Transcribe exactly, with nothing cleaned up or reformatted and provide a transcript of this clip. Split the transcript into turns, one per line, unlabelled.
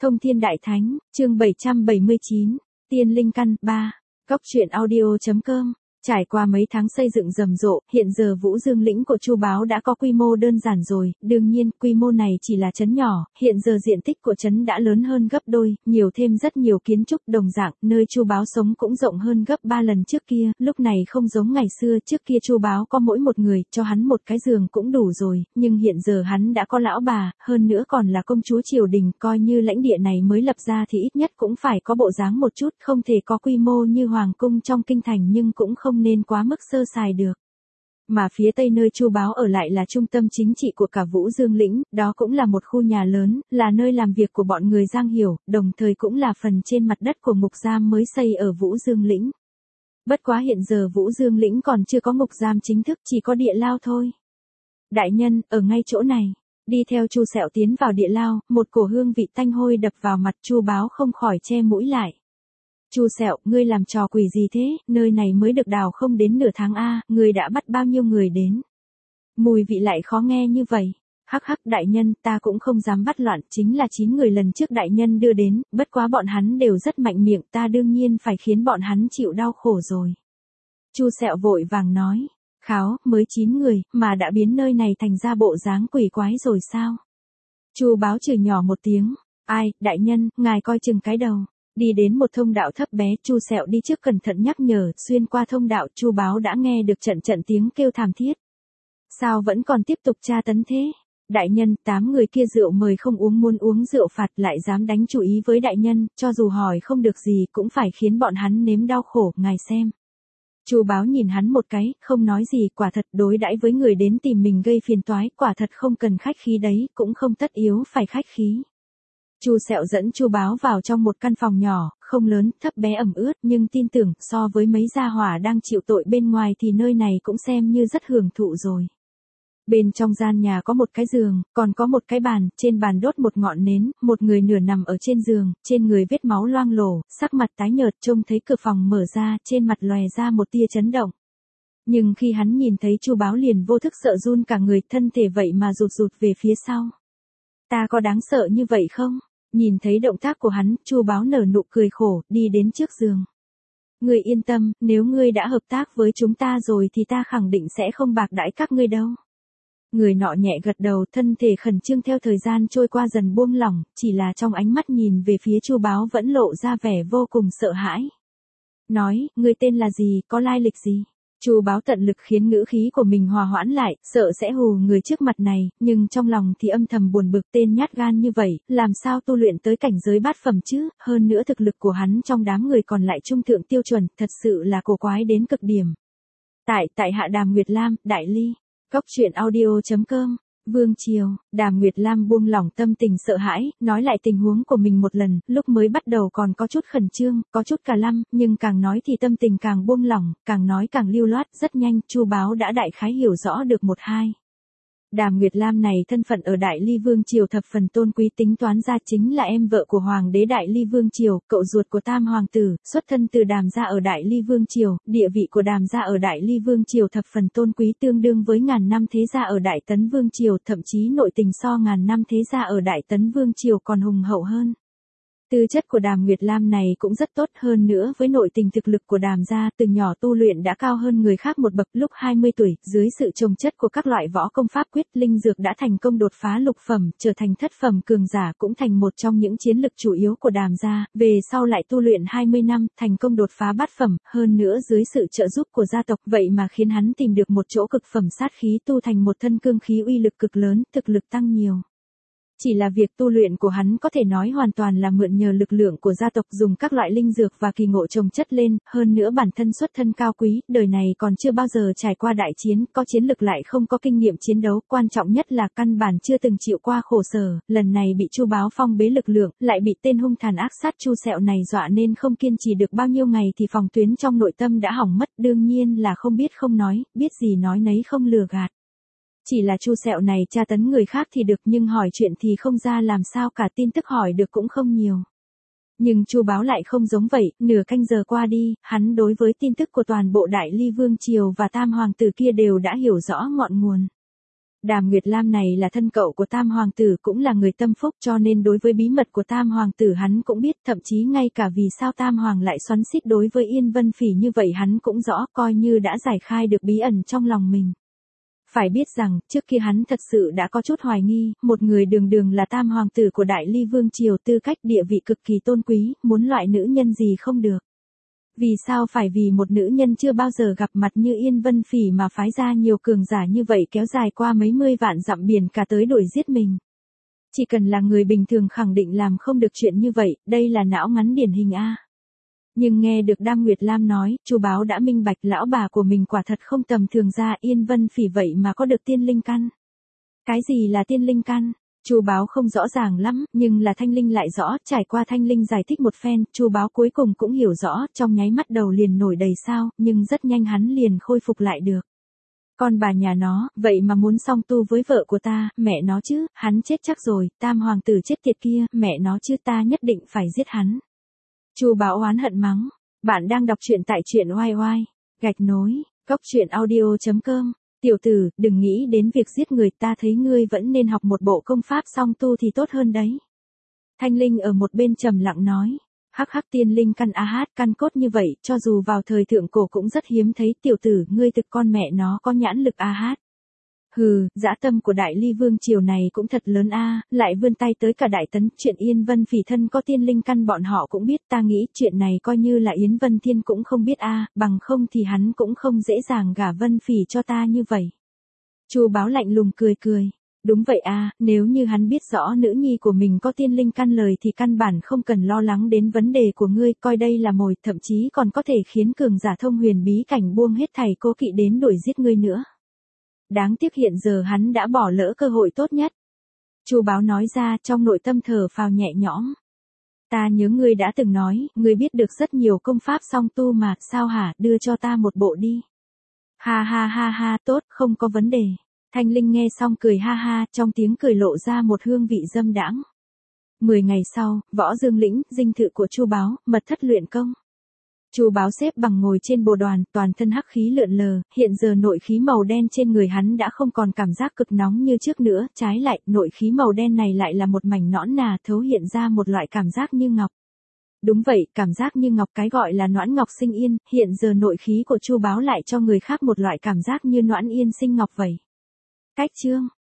Thông Thiên Đại Thánh, chương bảy trăm bảy mươi chín, Tiên Linh Căn, ba. Cóc truyện audio.com. Trải qua mấy tháng xây dựng rầm rộ, hiện giờ Vũ Dương lĩnh của Chu Báo đã có quy mô đơn giản rồi, đương nhiên, quy mô này chỉ là trấn nhỏ, hiện giờ diện tích của trấn đã lớn hơn gấp đôi, nhiều thêm rất nhiều kiến trúc đồng dạng, nơi Chu Báo sống cũng rộng hơn gấp ba lần trước kia, lúc này không giống ngày xưa, trước kia Chu Báo có mỗi một người, cho hắn một cái giường cũng đủ rồi, nhưng hiện giờ hắn đã có lão bà, hơn nữa còn là công chúa triều đình, coi như lãnh địa này mới lập ra thì ít nhất cũng phải có bộ dáng một chút, không thể có quy mô như hoàng cung trong kinh thành nhưng cũng không không nên quá mức sơ sài được. Mà phía tây nơi Chu Báo ở lại là trung tâm chính trị của cả Vũ Dương lĩnh, đó cũng là một khu nhà lớn, là nơi làm việc của bọn người Giang Hiểu, đồng thời cũng là phần trên mặt đất của ngục giam mới xây ở Vũ Dương lĩnh. Bất quá hiện giờ Vũ Dương lĩnh còn chưa có ngục giam chính thức, chỉ có địa lao thôi. Đại nhân, ở ngay chỗ này. Đi theo Chu Sẹo tiến vào địa lao, một cổ hương vị tanh hôi đập vào mặt, Chu Báo không khỏi che mũi lại. Chu Sẹo, ngươi làm trò quỷ gì thế, nơi này mới được đào không đến nửa tháng a, ngươi đã bắt bao nhiêu người đến? Mùi vị lại khó nghe như vậy. Hắc hắc đại nhân, ta cũng không dám bắt loạn, chính là chín người lần trước đại nhân đưa đến, bất quá bọn hắn đều rất mạnh miệng, ta đương nhiên phải khiến bọn hắn chịu đau khổ rồi. Chu Sẹo vội vàng nói, kháo, mới chín người, mà đã biến nơi này thành ra bộ dáng quỷ quái rồi sao? Chu Báo chửi nhỏ một tiếng, ai, đại nhân, ngài coi chừng cái đầu. Đi đến một thông đạo thấp bé, Chu Sẹo đi trước cẩn thận nhắc nhở, xuyên qua thông đạo, Chu Báo đã nghe được trận trận tiếng kêu thảm thiết. Sao vẫn còn tiếp tục tra tấn thế? Đại nhân, tám người kia rượu mời không uống muốn uống rượu phạt lại dám đánh chủ ý với đại nhân, cho dù hỏi không được gì cũng phải khiến bọn hắn nếm đau khổ, ngài xem. Chu Báo nhìn hắn một cái, không nói gì, quả thật đối đãi với người đến tìm mình gây phiền toái, quả thật không cần khách khí đấy, cũng không tất yếu phải khách khí. Chu Sẹo dẫn Chu Báo vào trong một căn phòng nhỏ, không lớn, thấp bé ẩm ướt, nhưng tin tưởng so với mấy gia hỏa đang chịu tội bên ngoài thì nơi này cũng xem như rất hưởng thụ rồi. Bên trong gian nhà có một cái giường, còn có một cái bàn, trên bàn đốt một ngọn nến, một người nửa nằm ở trên giường, trên người vết máu loang lổ, sắc mặt tái nhợt, trông thấy cửa phòng mở ra, trên mặt lòe ra một tia chấn động. Nhưng khi hắn nhìn thấy Chu Báo liền vô thức sợ run cả người, thân thể vậy mà rụt rụt về phía sau. Ta có đáng sợ như vậy không? Nhìn thấy động tác của hắn, Chu Báo nở nụ cười khổ, đi đến trước giường. Ngươi yên tâm, nếu ngươi đã hợp tác với chúng ta rồi thì ta khẳng định sẽ không bạc đãi các ngươi đâu. Người nọ nhẹ gật đầu, thân thể khẩn trương theo thời gian trôi qua dần buông lỏng, chỉ là trong ánh mắt nhìn về phía Chu Báo vẫn lộ ra vẻ vô cùng sợ hãi. Nói, ngươi tên là gì, có lai lịch gì? Chu Báo tận lực khiến ngữ khí của mình hòa hoãn lại, sợ sẽ hù người trước mặt này, nhưng trong lòng thì âm thầm buồn bực, tên nhát gan như vậy, làm sao tu luyện tới cảnh giới bát phẩm chứ, hơn nữa thực lực của hắn trong đám người còn lại trung thượng tiêu chuẩn, thật sự là cổ quái đến cực điểm. Tại, tại hạ Đàm Nguyệt Lam, Đại Ly, Cóc truyện audio.com. Vương Triều, Đàm Nguyệt Lam buông lỏng tâm tình sợ hãi, nói lại tình huống của mình một lần, lúc mới bắt đầu còn có chút khẩn trương, có chút cả lăm, nhưng càng nói thì tâm tình càng buông lỏng, càng nói càng lưu loát, rất nhanh, Chu Báo đã đại khái hiểu rõ được một hai. Đàm Nguyệt Lam này thân phận ở Đại Ly Vương Triều thập phần tôn quý, tính toán ra chính là em vợ của Hoàng đế Đại Ly Vương Triều, cậu ruột của Tam Hoàng tử, xuất thân từ Đàm gia ở Đại Ly Vương Triều, địa vị của Đàm gia ở Đại Ly Vương Triều thập phần tôn quý tương đương với ngàn năm thế gia ở Đại Tấn Vương Triều, thậm chí nội tình so ngàn năm thế gia ở Đại Tấn Vương Triều còn hùng hậu hơn. Tư chất của Đàm Nguyệt Lam này cũng rất tốt, hơn nữa với nội tình thực lực của Đàm gia từ nhỏ tu luyện đã cao hơn người khác một bậc, lúc hai mươi tuổi, dưới sự trồng chất của các loại võ công pháp quyết, linh dược đã thành công đột phá lục phẩm, trở thành thất phẩm cường giả, cũng thành một trong những chiến lực chủ yếu của Đàm gia, về sau lại tu luyện hai mươi năm, thành công đột phá bát phẩm, hơn nữa dưới sự trợ giúp của gia tộc, vậy mà khiến hắn tìm được một chỗ cực phẩm sát khí tu thành một thân cương khí uy lực cực lớn, thực lực tăng nhiều. Chỉ là việc tu luyện của hắn có thể nói hoàn toàn là mượn nhờ lực lượng của gia tộc, dùng các loại linh dược và kỳ ngộ trồng chất lên, hơn nữa bản thân xuất thân cao quý, đời này còn chưa bao giờ trải qua đại chiến, có chiến lực lại không có kinh nghiệm chiến đấu, quan trọng nhất là căn bản chưa từng chịu qua khổ sở, lần này bị Chu Báo phong bế lực lượng, lại bị tên hung tàn ác sát Chu Sẹo này dọa nên không kiên trì được bao nhiêu ngày thì phòng tuyến trong nội tâm đã hỏng mất, đương nhiên là không biết không nói, biết gì nói nấy không lừa gạt. Chỉ là Chu Sẹo này tra tấn người khác thì được nhưng hỏi chuyện thì không ra làm sao cả, tin tức hỏi được cũng không nhiều. Nhưng Chu Báo lại không giống vậy, nửa canh giờ qua đi, hắn đối với tin tức của toàn bộ Đại Ly Vương Triều và Tam Hoàng tử kia đều đã hiểu rõ ngọn nguồn. Đàm Nguyệt Lam này là thân cậu của Tam Hoàng tử, cũng là người tâm phúc, cho nên đối với bí mật của Tam Hoàng tử hắn cũng biết, thậm chí ngay cả vì sao Tam Hoàng lại xoắn xít đối với Yên Vân Phỉ như vậy hắn cũng rõ, coi như đã giải khai được bí ẩn trong lòng mình. Phải biết rằng, trước kia hắn thật sự đã có chút hoài nghi, một người đường đường là Tam Hoàng tử của Đại Ly Vương Triều, tư cách địa vị cực kỳ tôn quý, muốn loại nữ nhân gì không được. Vì sao phải vì một nữ nhân chưa bao giờ gặp mặt như Yên Vân Phỉ mà phái ra nhiều cường giả như vậy kéo dài qua mấy mươi vạn dặm biển cả tới đuổi giết mình. Chỉ cần là người bình thường khẳng định làm không được chuyện như vậy, đây là não ngắn điển hình A. Nhưng nghe được Đam Nguyệt Lam nói, Chu Báo đã minh bạch lão bà của mình quả thật không tầm thường ra, Yên Vân Phỉ vậy mà có được tiên linh căn. Cái gì là tiên linh căn? Chu Báo không rõ ràng lắm, nhưng là Thanh Linh lại rõ, trải qua Thanh Linh giải thích một phen, Chu Báo cuối cùng cũng hiểu rõ, trong nháy mắt đầu liền nổi đầy sao, nhưng rất nhanh hắn liền khôi phục lại được. Con bà nhà nó, vậy mà muốn song tu với vợ của ta, mẹ nó chứ, hắn chết chắc rồi, Tam Hoàng tử chết tiệt kia, mẹ nó chứ, ta nhất định phải giết hắn. Chu Báo oán hận mắng. Bạn đang đọc truyện tại truyện oai oai, gạch nối, cốc truyện audio chấm com. Tiểu tử, đừng nghĩ đến việc giết người, ta thấy ngươi vẫn nên học một bộ công pháp song tu thì tốt hơn đấy. Thanh Linh ở một bên trầm lặng nói. Hắc hắc, tiên linh căn a hát, căn cốt như vậy, cho dù vào thời thượng cổ cũng rất hiếm thấy. Tiểu tử, ngươi thực con mẹ nó có nhãn lực a hát. Hừ, dã tâm của Đại Ly Vương Triều này cũng thật lớn a, lại vươn tay tới cả Đại Tấn, chuyện Yên Vân Phỉ thân có tiên linh căn bọn họ cũng biết, ta nghĩ chuyện này coi như là Yến Vân Thiên cũng không biết a, bằng không thì hắn cũng không dễ dàng gả Vân Phỉ cho ta như vậy. Chu Báo lạnh lùng cười cười, đúng vậy a, nếu như hắn biết rõ nữ nhi của mình có tiên linh căn lời thì căn bản không cần lo lắng đến vấn đề của ngươi, coi đây là mồi, thậm chí còn có thể khiến cường giả thông huyền bí cảnh buông hết thảy cố kỵ đến đuổi giết ngươi nữa. Đáng tiếc hiện giờ hắn đã bỏ lỡ cơ hội tốt nhất. Chu Báo nói ra, trong nội tâm thở phào nhẹ nhõm. Ta nhớ ngươi đã từng nói, ngươi biết được rất nhiều công pháp song tu mà, sao hả, đưa cho ta một bộ đi. Ha ha ha ha, tốt, không có vấn đề. Thanh Linh nghe xong cười ha ha, trong tiếng cười lộ ra một hương vị dâm đãng. Mười ngày sau, Võ Dương Lĩnh, dinh thự của Chu Báo, mật thất luyện công. Chu Báo xếp bằng ngồi trên bồ đoàn, toàn thân hắc khí lượn lờ, hiện giờ nội khí màu đen trên người hắn đã không còn cảm giác cực nóng như trước nữa, trái lại, nội khí màu đen này lại là một mảnh nõn nà thấu hiện ra một loại cảm giác như ngọc. Đúng vậy, cảm giác như ngọc, cái gọi là noãn ngọc sinh yên, hiện giờ nội khí của Chu Báo lại cho người khác một loại cảm giác như noãn yên sinh ngọc vậy. Cách chương